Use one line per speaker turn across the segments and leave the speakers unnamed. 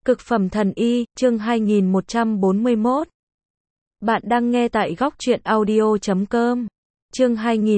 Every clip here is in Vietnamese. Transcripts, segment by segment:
Cực phẩm thần y, chương 2141. Bạn đang nghe tại góc truyện audio.com. Chương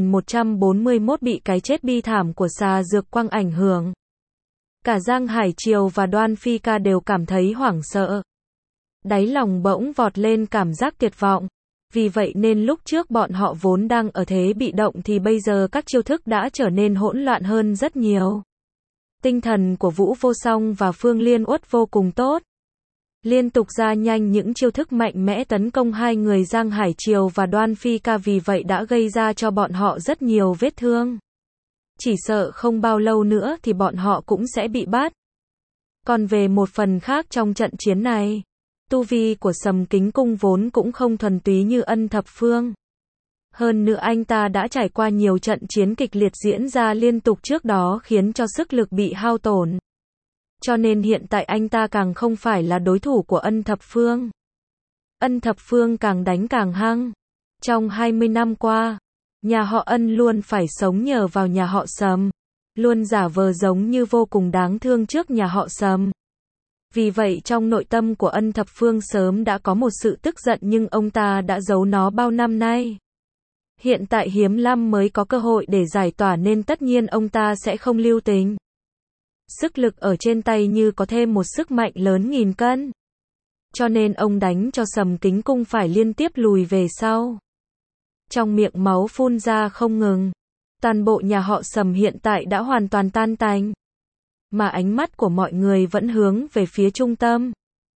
2141 bị cái chết bi thảm của xà dược quang ảnh hưởng. Cả Giang Hải Triều và Đoan Phi Ca đều cảm thấy hoảng sợ. Đáy lòng bỗng vọt lên cảm giác tuyệt vọng. Vì vậy nên lúc trước bọn họ vốn đang ở thế bị động thì bây giờ các chiêu thức đã trở nên hỗn loạn hơn rất nhiều. Tinh thần của Vũ Vô Song và Phương Liên Uất vô cùng tốt. Liên tục ra nhanh những chiêu thức mạnh mẽ tấn công hai người Giang Hải Triều và Đoan Phi Ca, vì vậy đã gây ra cho bọn họ rất nhiều vết thương. Chỉ sợ không bao lâu nữa thì bọn họ cũng sẽ bị bắt. Còn về một phần khác trong trận chiến này, tu vi của Sầm Kính Cung vốn cũng không thuần túy như Ân Thập Phương. Hơn nữa anh ta đã trải qua nhiều trận chiến kịch liệt diễn ra liên tục trước đó khiến cho sức lực bị hao tổn. Cho nên hiện tại anh ta càng không phải là đối thủ của Ân Thập Phương. Ân Thập Phương càng đánh càng hăng. Trong 20 năm qua, nhà họ Ân luôn phải sống nhờ vào nhà họ Sầm, luôn giả vờ giống như vô cùng đáng thương trước nhà họ Sầm. Vì vậy trong nội tâm của Ân Thập Phương sớm đã có một sự tức giận, nhưng ông ta đã giấu nó bao năm nay. Hiện tại hiếm lắm mới có cơ hội để giải tỏa nên tất nhiên ông ta sẽ không lưu tình. Sức lực ở trên tay như có thêm một sức mạnh lớn nghìn cân. Cho nên ông đánh cho Sầm Kính Cung phải liên tiếp lùi về sau. Trong miệng máu phun ra không ngừng. Toàn bộ nhà họ Sầm hiện tại đã hoàn toàn tan tành. Mà ánh mắt của mọi người vẫn hướng về phía trung tâm.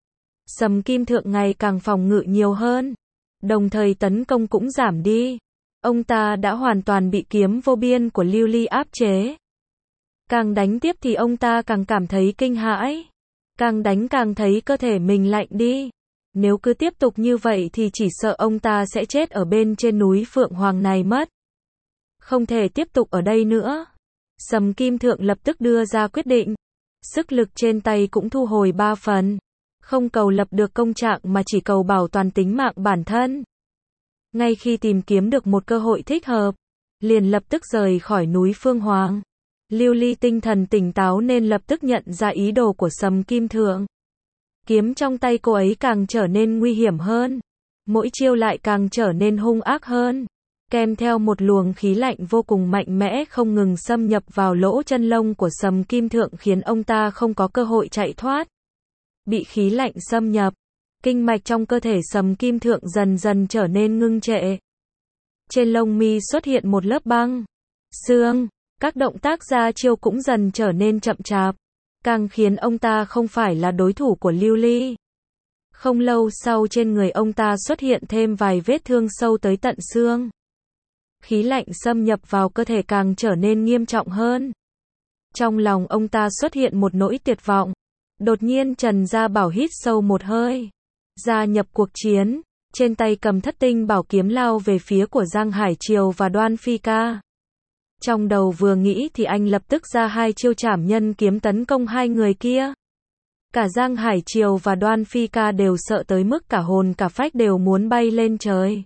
Sầm Kim Thượng ngày càng phòng ngự nhiều hơn. Đồng thời tấn công cũng giảm đi. Ông ta đã hoàn toàn bị kiếm vô biên của Lưu Ly áp chế. Càng đánh tiếp thì ông ta càng cảm thấy kinh hãi. Càng đánh càng thấy cơ thể mình lạnh đi. Nếu cứ tiếp tục như vậy thì chỉ sợ ông ta sẽ chết ở bên trên núi Phượng Hoàng này mất. Không thể tiếp tục ở đây nữa. Sầm Kim Thượng lập tức đưa ra quyết định. Sức lực trên tay cũng thu hồi 3 phần. Không cầu lập được công trạng mà chỉ cầu bảo toàn tính mạng bản thân. Ngay khi tìm kiếm được một cơ hội thích hợp, liền lập tức rời khỏi núi Phương Hoàng. Lưu Ly tinh thần tỉnh táo nên lập tức nhận ra ý đồ của Sầm Kim Thượng. Kiếm trong tay cô ấy càng trở nên nguy hiểm hơn. Mỗi chiêu lại càng trở nên hung ác hơn. Kèm theo một luồng khí lạnh vô cùng mạnh mẽ không ngừng xâm nhập vào lỗ chân lông của Sầm Kim Thượng khiến ông ta không có cơ hội chạy thoát. Bị khí lạnh xâm nhập, kinh mạch trong cơ thể Sầm Kim Thượng dần dần trở nên ngưng trệ. Trên lông mi xuất hiện một lớp băng, xương, các động tác ra chiêu cũng dần trở nên chậm chạp, càng khiến ông ta không phải là đối thủ của Lưu Ly. Không lâu sau trên người ông ta xuất hiện thêm vài vết thương sâu tới tận xương. Khí lạnh xâm nhập vào cơ thể càng trở nên nghiêm trọng hơn. Trong lòng ông ta xuất hiện một nỗi tuyệt vọng. Đột nhiên Trần Gia Bảo hít sâu một hơi, gia nhập cuộc chiến, trên tay cầm Thất Tinh Bảo kiếm lao về phía của Giang Hải Triều và Đoan Phi Ca. Trong đầu vừa nghĩ thì anh lập tức ra 2 chiêu trảm nhân kiếm tấn công hai người kia. Cả Giang Hải Triều và Đoan Phi Ca đều sợ tới mức cả hồn cả phách đều muốn bay lên trời.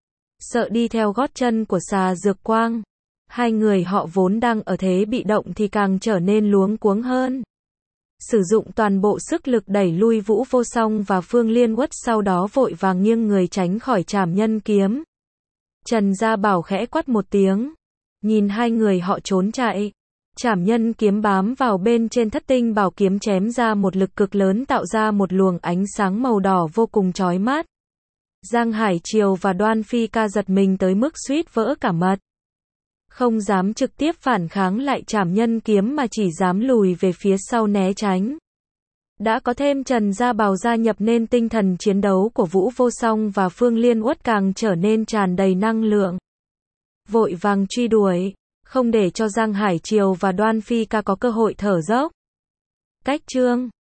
Sợ đi theo gót chân của xà dược quang. Hai người họ vốn đang ở thế bị động thì càng trở nên luống cuống hơn. Sử dụng toàn bộ sức lực đẩy lui Vũ Vô Song và Phương Liên Uất, sau đó vội vàng nghiêng người tránh khỏi trảm nhân kiếm. Trần Gia Bảo khẽ quát một tiếng. Nhìn hai người họ trốn chạy. Trảm nhân kiếm bám vào bên trên Thất Tinh Bảo kiếm chém ra một lực cực lớn tạo ra một luồng ánh sáng màu đỏ vô cùng chói mắt. Giang Hải Triều và Đoan Phi Ca giật mình tới mức suýt vỡ cả mật. Không dám trực tiếp phản kháng lại trảm nhân kiếm mà chỉ dám lùi về phía sau né tránh. Đã có thêm Trần Gia Bảo gia nhập nên tinh thần chiến đấu của Vũ Vô Song và Phương Liên Uất càng trở nên tràn đầy năng lượng. Vội vàng truy đuổi, không để cho Giang Hải Triều và Đoan Phi Ca có cơ hội thở dốc. Cách chương